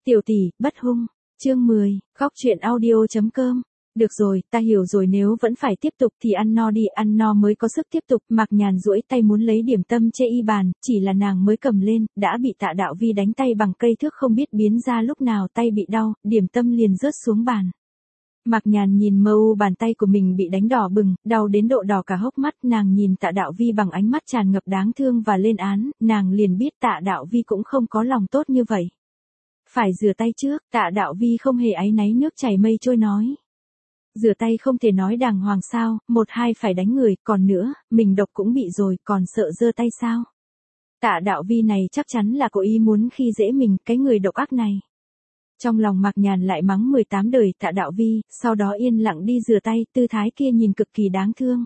Tiểu tỷ, bất hung. Chương 10, khóc chuyện audio.com. Được rồi, ta hiểu rồi, nếu vẫn phải tiếp tục thì ăn no đi, ăn no mới có sức tiếp tục. Mạc Nhàn duỗi tay muốn lấy điểm tâm chê y bàn, chỉ là nàng mới cầm lên, đã bị Tạ Đạo Vi đánh tay bằng cây thước không biết biến ra lúc nào tay bị đau, điểm tâm liền rớt xuống bàn. Mạc Nhàn nhìn mờ u bàn tay của mình bị đánh đỏ bừng, đau đến độ đỏ cả hốc mắt, nàng nhìn Tạ Đạo Vi bằng ánh mắt tràn ngập đáng thương và lên án, nàng liền biết Tạ Đạo Vi cũng không có lòng tốt như vậy. Phải rửa tay trước, Tạ Đạo Vi không hề áy náy nước chảy mây trôi nói. Rửa tay không thể nói đàng hoàng sao, một hai phải đánh người, còn nữa, mình độc cũng bị rồi, còn sợ giơ tay sao? Tạ Đạo Vi này chắc chắn là cố ý muốn khi dễ mình, cái người độc ác này. Trong lòng Mạc Nhàn lại mắng 18 đời Tạ Đạo Vi, sau đó yên lặng đi rửa tay, tư thái kia nhìn cực kỳ đáng thương.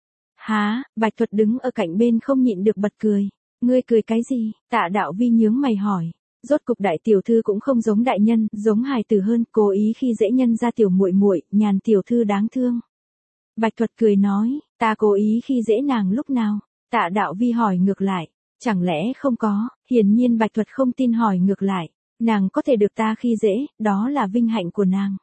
Há, Bạch Thuật đứng ở cạnh bên không nhịn được bật cười. Ngươi cười cái gì? Tạ Đạo Vi nhướng mày hỏi. Rốt cục đại tiểu thư cũng không giống đại nhân, giống hài tử hơn, cố ý khi dễ nhân ra tiểu muội muội, Nhàn tiểu thư đáng thương. Bạch Thuật cười nói, ta cố ý khi dễ nàng lúc nào? Tạ Đạo Vi hỏi ngược lại, chẳng lẽ không có? Hiển nhiên Bạch Thuật không tin hỏi ngược lại, nàng có thể được ta khi dễ, đó là vinh hạnh của nàng.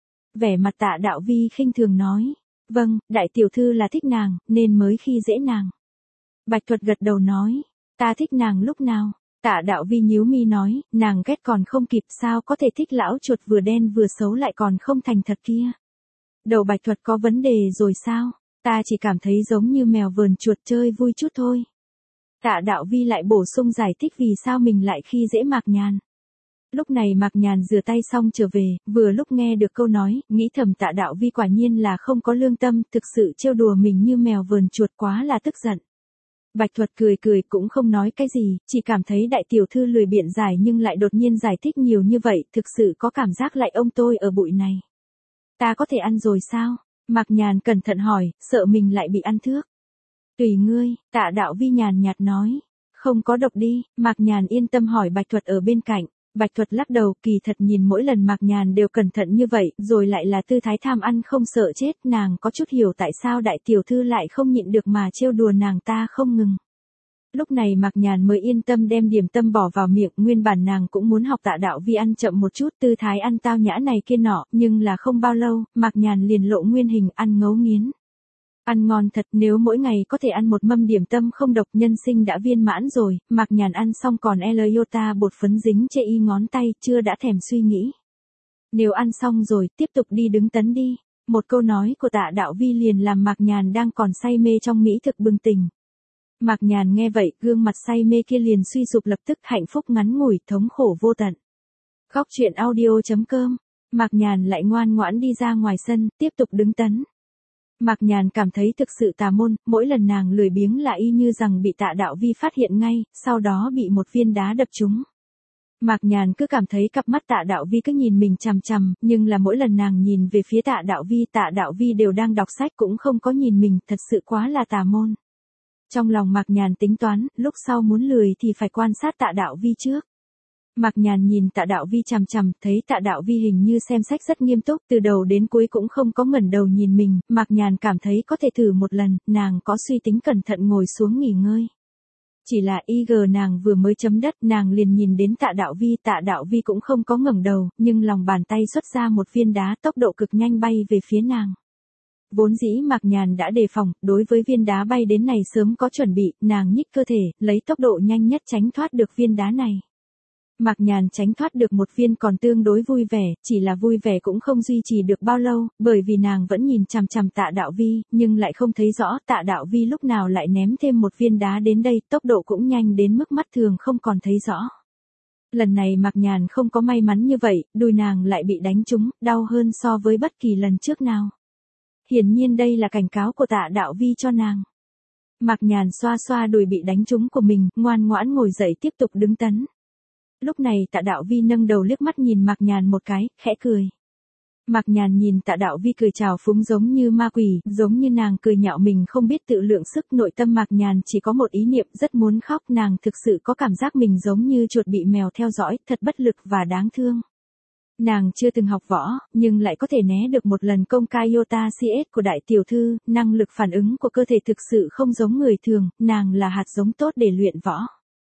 Vẻ mặt Tạ Đạo Vi khinh thường nói, vâng, đại tiểu thư là thích nàng, nên mới khi dễ nàng. Bạch Thuật gật đầu nói, ta thích nàng lúc nào? Tạ Đạo Vi nhíu mi nói, nàng ghét còn không kịp, sao có thể thích lão chuột vừa đen vừa xấu lại còn không thành thật kia. Đầu Bạch Thuật có vấn đề rồi sao? Ta chỉ cảm thấy giống như mèo vờn chuột chơi vui chút thôi. Tạ Đạo Vi lại bổ sung giải thích vì sao mình lại khi dễ Mạc Nhàn. Lúc này Mạc Nhàn rửa tay xong trở về, vừa lúc nghe được câu nói, nghĩ thầm Tạ Đạo Vi quả nhiên là không có lương tâm, thực sự trêu đùa mình như mèo vờn chuột, quá là tức giận. Bạch Thuật cười cười cũng không nói cái gì, chỉ cảm thấy đại tiểu thư lười biện giải nhưng lại đột nhiên giải thích nhiều như vậy, thực sự có cảm giác lại ông tôi ở bụi này. Ta có thể ăn rồi sao? Mạc Nhàn cẩn thận hỏi, sợ mình lại bị ăn thước. Tùy ngươi, Tạ Đạo Vi nhàn nhạt nói. Không có độc đi, Mạc Nhàn yên tâm hỏi Bạch Thuật ở bên cạnh. Bạch Thuật lắc đầu, kỳ thật nhìn mỗi lần Mạc Nhàn đều cẩn thận như vậy, rồi lại là tư thái tham ăn không sợ chết, nàng có chút hiểu tại sao đại tiểu thư lại không nhịn được mà trêu đùa nàng ta không ngừng. Lúc này Mạc Nhàn mới yên tâm đem điểm tâm bỏ vào miệng, nguyên bản nàng cũng muốn học Tạ Đạo Vi ăn chậm một chút, tư thái ăn tao nhã này kia nọ, nhưng là không bao lâu, Mạc Nhàn liền lộ nguyên hình ăn ngấu nghiến. Ăn ngon thật, nếu mỗi ngày có thể ăn một mâm điểm tâm không độc, nhân sinh đã viên mãn rồi. Mạc Nhàn ăn xong còn iota bột phấn dính chê y ngón tay, chưa đã thèm suy nghĩ. Nếu ăn xong rồi, tiếp tục đi đứng tấn đi. Một câu nói của Tạ Đạo Vi liền làm Mạc Nhàn đang còn say mê trong mỹ thực bừng tỉnh. Mạc Nhàn nghe vậy, gương mặt say mê kia liền suy sụp lập tức, hạnh phúc ngắn ngủi, thống khổ vô tận. Khóc chuyện audio.com. Mạc Nhàn lại ngoan ngoãn đi ra ngoài sân, tiếp tục đứng tấn. Mạc Nhàn cảm thấy thực sự tà môn, mỗi lần nàng lười biếng là y như rằng bị Tạ Đạo Vi phát hiện ngay, sau đó bị một viên đá đập trúng. Mạc Nhàn cứ cảm thấy cặp mắt Tạ Đạo Vi cứ nhìn mình chằm chằm, nhưng là mỗi lần nàng nhìn về phía Tạ Đạo Vi đều đang đọc sách cũng không có nhìn mình, thật sự quá là tà môn. Trong lòng Mạc Nhàn tính toán, lúc sau muốn lười thì phải quan sát Tạ Đạo Vi trước. Mạc Nhàn nhìn Tạ Đạo Vi chằm chằm, thấy Tạ Đạo Vi hình như xem sách rất nghiêm túc, từ đầu đến cuối cũng không có ngẩng đầu nhìn mình, Mạc Nhàn cảm thấy có thể thử một lần, nàng có suy tính cẩn thận ngồi xuống nghỉ ngơi. Chỉ là nàng vừa mới chấm đất, nàng liền nhìn đến Tạ Đạo Vi cũng không có ngẩng đầu, nhưng lòng bàn tay xuất ra một viên đá, tốc độ cực nhanh bay về phía nàng. Vốn dĩ Mạc Nhàn đã đề phòng, đối với viên đá bay đến này sớm có chuẩn bị, nàng nhích cơ thể, lấy tốc độ nhanh nhất tránh thoát được viên đá này. Mạc Nhàn tránh thoát được một viên còn tương đối vui vẻ, chỉ là vui vẻ cũng không duy trì được bao lâu, bởi vì nàng vẫn nhìn chằm chằm Tạ Đạo Vi, nhưng lại không thấy rõ Tạ Đạo Vi lúc nào lại ném thêm một viên đá đến đây, tốc độ cũng nhanh đến mức mắt thường không còn thấy rõ. Lần này Mạc Nhàn không có may mắn như vậy, đùi nàng lại bị đánh trúng, đau hơn so với bất kỳ lần trước nào. Hiển nhiên đây là cảnh cáo của Tạ Đạo Vi cho nàng. Mạc Nhàn xoa xoa đùi bị đánh trúng của mình, ngoan ngoãn ngồi dậy tiếp tục đứng tấn. Lúc này Tạ Đạo Vi nâng đầu liếc mắt nhìn Mạc Nhàn một cái, khẽ cười. Mạc Nhàn nhìn Tạ Đạo Vi cười trào phúng giống như ma quỷ, giống như nàng cười nhạo mình không biết tự lượng sức, nội tâm Mạc Nhàn chỉ có một ý niệm, rất muốn khóc, nàng thực sự có cảm giác mình giống như chuột bị mèo theo dõi, thật bất lực và đáng thương. Nàng chưa từng học võ, nhưng lại có thể né được một lần công ca iota CS của đại tiểu thư, năng lực phản ứng của cơ thể thực sự không giống người thường, nàng là hạt giống tốt để luyện võ.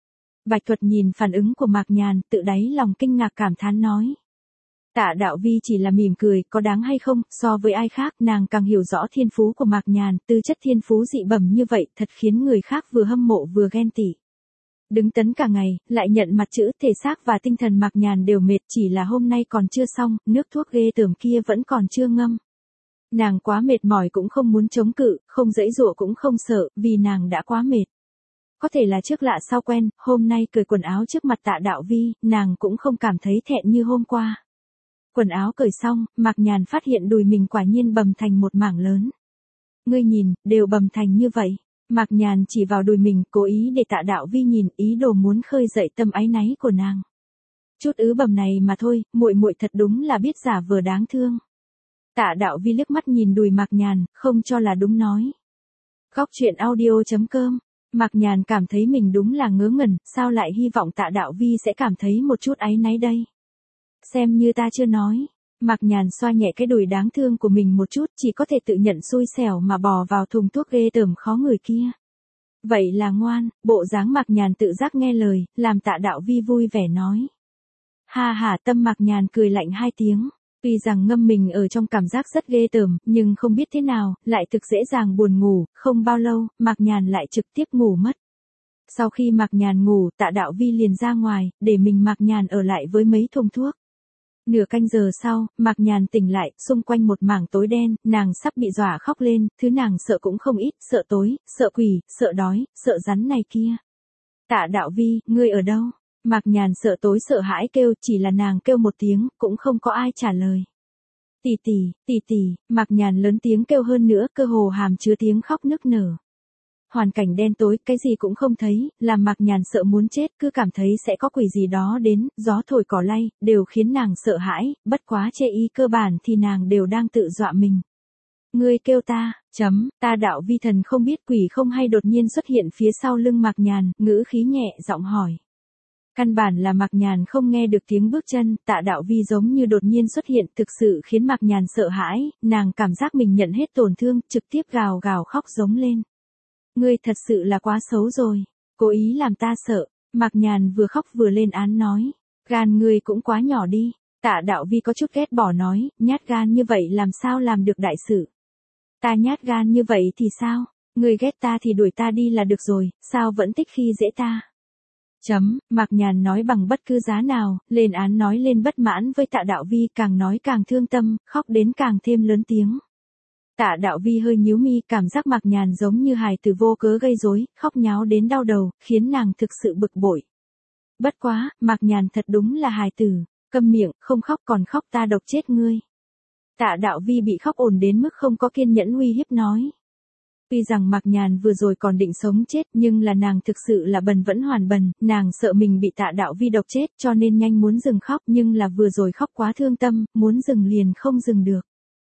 Bạch Thuật nhìn phản ứng của Mạc Nhàn, tự đáy lòng kinh ngạc cảm thán nói. Tạ Đạo Vi chỉ là mỉm cười, có đáng hay không, so với ai khác, nàng càng hiểu rõ thiên phú của Mạc Nhàn, tư chất thiên phú dị bẩm như vậy, thật khiến người khác vừa hâm mộ vừa ghen tị. Đứng tấn cả ngày, lại nhận mặt chữ, thể xác và tinh thần Mạc Nhàn đều mệt, chỉ là hôm nay còn chưa xong, nước thuốc ghê tởm kia vẫn còn chưa ngâm. Nàng quá mệt mỏi cũng không muốn chống cự, không giãy giụa cũng không sợ, vì nàng đã quá mệt. Có thể là trước lạ sau quen, hôm nay cởi quần áo trước mặt Tạ Đạo Vi, nàng cũng không cảm thấy thẹn như hôm qua. Quần áo cởi xong, Mạc Nhàn phát hiện đùi mình quả nhiên bầm thành một mảng lớn. Ngươi nhìn, đều bầm thành như vậy. Mạc Nhàn chỉ vào đùi mình, cố ý để Tạ Đạo Vi nhìn, ý đồ muốn khơi dậy tâm áy náy của nàng. Chút ứ bầm này mà thôi, muội muội thật đúng là biết giả vờ đáng thương. Tạ Đạo Vi liếc mắt nhìn đùi Mạc Nhàn, không cho là đúng nói. Góc truyện audio.com. Mạc Nhàn cảm thấy mình đúng là ngớ ngẩn, sao lại hy vọng Tạ Đạo Vi sẽ cảm thấy một chút áy náy đây. Xem như ta chưa nói. Mạc Nhàn xoa nhẹ cái đùi đáng thương của mình một chút, chỉ có thể tự nhận xui xẻo mà bò vào thùng thuốc ghê tởm khó người kia. Vậy là ngoan, bộ dáng Mạc Nhàn tự giác nghe lời, làm Tạ Đạo Vi vui vẻ nói. Ha ha, tâm Mạc Nhàn cười lạnh hai tiếng. Tuy rằng ngâm mình ở trong cảm giác rất ghê tởm, nhưng không biết thế nào, lại thực dễ dàng buồn ngủ, không bao lâu, Mạc Nhàn lại trực tiếp ngủ mất. Sau khi Mạc Nhàn ngủ, Tạ Đạo Vi liền ra ngoài, để mình Mạc Nhàn ở lại với mấy thùng thuốc. Nửa canh giờ sau, Mạc Nhàn tỉnh lại, xung quanh một mảng tối đen, nàng sắp bị dọa khóc lên, thứ nàng sợ cũng không ít, sợ tối, sợ quỷ, sợ đói, sợ rắn này kia. Tạ Đạo Vi, ngươi ở đâu? Mạc Nhàn sợ tối sợ hãi kêu, chỉ là nàng kêu một tiếng, cũng không có ai trả lời. Tỷ tỷ, Mạc Nhàn lớn tiếng kêu hơn nữa, cơ hồ hàm chứa tiếng khóc nức nở. Hoàn cảnh đen tối, cái gì cũng không thấy, làm Mạc Nhàn sợ muốn chết, cứ cảm thấy sẽ có quỷ gì đó đến, gió thổi cỏ lay, đều khiến nàng sợ hãi, bất quá chê y cơ bản thì nàng đều đang tự dọa mình. Ngươi kêu ta, ta Đạo Vi thần không biết quỷ không hay đột nhiên xuất hiện phía sau lưng Mạc Nhàn, ngữ khí nhẹ giọng hỏi. Căn bản là Mạc Nhàn không nghe được tiếng bước chân, Tạ Đạo Vi giống như đột nhiên xuất hiện, thực sự khiến Mạc Nhàn sợ hãi, nàng cảm giác mình nhận hết tổn thương, trực tiếp gào gào khóc giống lên. Ngươi thật sự là quá xấu rồi, cố ý làm ta sợ. Mạc Nhàn vừa khóc vừa lên án nói. Gan ngươi cũng quá nhỏ đi. Tạ Đạo Vi có chút ghét bỏ nói, nhát gan như vậy làm sao làm được đại sự. Ta nhát gan như vậy thì sao? Ngươi ghét ta thì đuổi ta đi là được rồi, sao vẫn thích khi dễ ta? Mạc Nhàn nói bằng bất cứ giá nào, lên án nói lên bất mãn với Tạ Đạo Vi, càng nói càng thương tâm, khóc đến càng thêm lớn tiếng. Tạ Đạo Vi hơi nhíu mi, cảm giác Mạc Nhàn giống như hài tử vô cớ gây rối, khóc nháo đến đau đầu, khiến nàng thực sự bực bội. Bất quá, Mạc Nhàn thật đúng là hài tử, câm miệng, không khóc còn khóc ta độc chết ngươi. Tạ Đạo Vi bị khóc ồn đến mức không có kiên nhẫn uy hiếp nói. Tuy rằng Mạc Nhàn vừa rồi còn định sống chết, nhưng là nàng thực sự là bần vẫn hoàn bần, nàng sợ mình bị Tạ Đạo Vi độc chết cho nên nhanh muốn dừng khóc, nhưng là vừa rồi khóc quá thương tâm, muốn dừng liền không dừng được.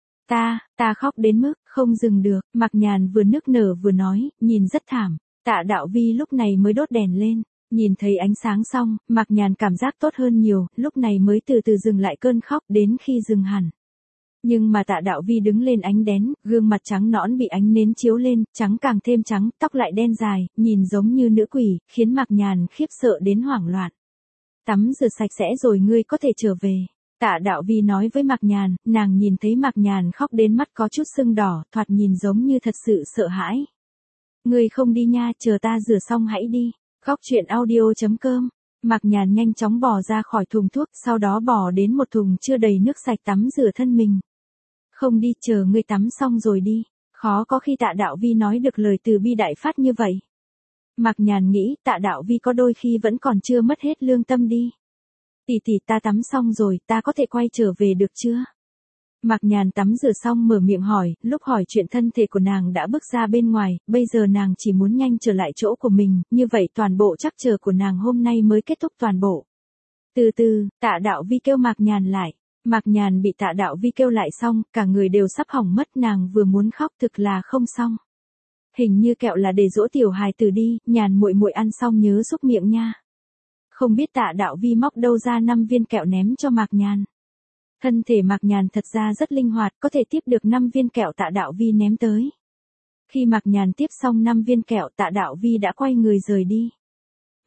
Ta khóc đến mức không dừng được, Mạc Nhàn vừa nức nở vừa nói, nhìn rất thảm. Tạ Đạo Vi lúc này mới đốt đèn lên, nhìn thấy ánh sáng xong, Mạc Nhàn cảm giác tốt hơn nhiều, lúc này mới từ từ dừng lại cơn khóc, đến khi dừng hẳn. Nhưng mà Tạ Đạo Vi đứng lên ánh đèn, gương mặt trắng nõn bị ánh nến chiếu lên, trắng càng thêm trắng, tóc lại đen dài, nhìn giống như nữ quỷ, khiến Mạc Nhàn khiếp sợ đến hoảng loạn. Tắm rửa sạch sẽ rồi ngươi có thể trở về. Tạ Đạo Vi nói với Mạc Nhàn, nàng nhìn thấy Mạc Nhàn khóc đến mắt có chút sưng đỏ, thoạt nhìn giống như thật sự sợ hãi. Ngươi không đi nha, chờ ta rửa xong hãy đi. Góc truyện audio.com. Mạc Nhàn nhanh chóng bò ra khỏi thùng thuốc, sau đó bò đến một thùng chưa đầy nước sạch tắm rửa thân mình. Không đi, chờ ngươi tắm xong rồi đi. Khó có khi Tạ Đạo Vi nói được lời từ bi đại phát như vậy. Mạc Nhàn nghĩ, Tạ Đạo Vi có đôi khi vẫn còn chưa mất hết lương tâm đi. Tỷ, ta tắm xong rồi, ta có thể quay trở về được chưa? Mạc Nhàn tắm rửa xong mở miệng hỏi, lúc hỏi chuyện thân thể của nàng đã bước ra bên ngoài, bây giờ nàng chỉ muốn nhanh trở lại chỗ của mình, như vậy toàn bộ trắc trở của nàng hôm nay mới kết thúc toàn bộ. Từ từ, Tạ Đạo Vi kêu Mạc Nhàn lại. Mạc Nhàn bị Tạ Đạo Vi kêu lại xong, cả người đều sắp hỏng mất, nàng vừa muốn khóc thực là không xong. Hình như kẹo là để dỗ tiểu hài tử đi, Nhàn muội muội ăn xong nhớ xúc miệng nha. Không biết Tạ Đạo Vi móc đâu ra 5 viên kẹo ném cho Mạc Nhàn. Thân thể Mạc Nhàn thật ra rất linh hoạt, có thể tiếp được 5 viên kẹo Tạ Đạo Vi ném tới. Khi Mạc Nhàn tiếp xong 5 viên kẹo, Tạ Đạo Vi đã quay người rời đi.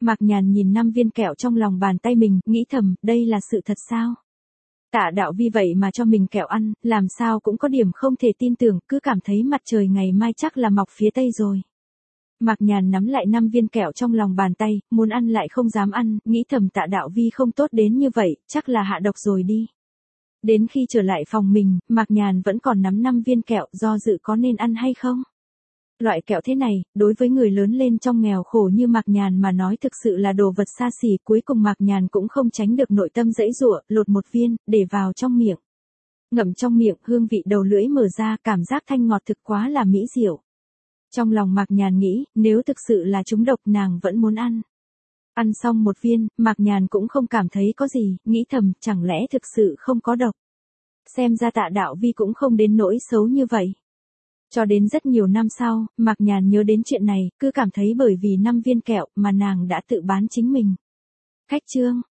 Mạc Nhàn nhìn 5 viên kẹo trong lòng bàn tay mình, nghĩ thầm, đây là sự thật sao? Tạ Đạo Vi vậy mà cho mình kẹo ăn, làm sao cũng có điểm không thể tin tưởng, cứ cảm thấy mặt trời ngày mai chắc là mọc phía tây rồi. Mạc Nhàn nắm lại 5 viên kẹo trong lòng bàn tay, muốn ăn lại không dám ăn, nghĩ thầm Tạ Đạo Vi không tốt đến như vậy, chắc là hạ độc rồi đi. Đến khi trở lại phòng mình, Mạc Nhàn vẫn còn nắm 5 viên kẹo, do dự có nên ăn hay không. Loại kẹo thế này, đối với người lớn lên trong nghèo khổ như Mạc Nhàn mà nói thực sự là đồ vật xa xỉ, cuối cùng Mạc Nhàn cũng không tránh được nội tâm giãy giụa, lột một viên, để vào trong miệng. Ngậm trong miệng, hương vị đầu lưỡi mở ra, cảm giác thanh ngọt thực quá là mỹ diệu. Trong lòng Mạc Nhàn nghĩ, nếu thực sự là trúng độc nàng vẫn muốn ăn. Ăn xong một viên, Mạc Nhàn cũng không cảm thấy có gì, nghĩ thầm, chẳng lẽ thực sự không có độc. Xem ra Tạ Đạo Vi cũng không đến nỗi xấu như vậy. Cho đến rất nhiều năm sau, Mạc Nhàn nhớ đến chuyện này, cứ cảm thấy bởi vì 5 viên kẹo mà nàng đã tự bán chính mình. Khách chương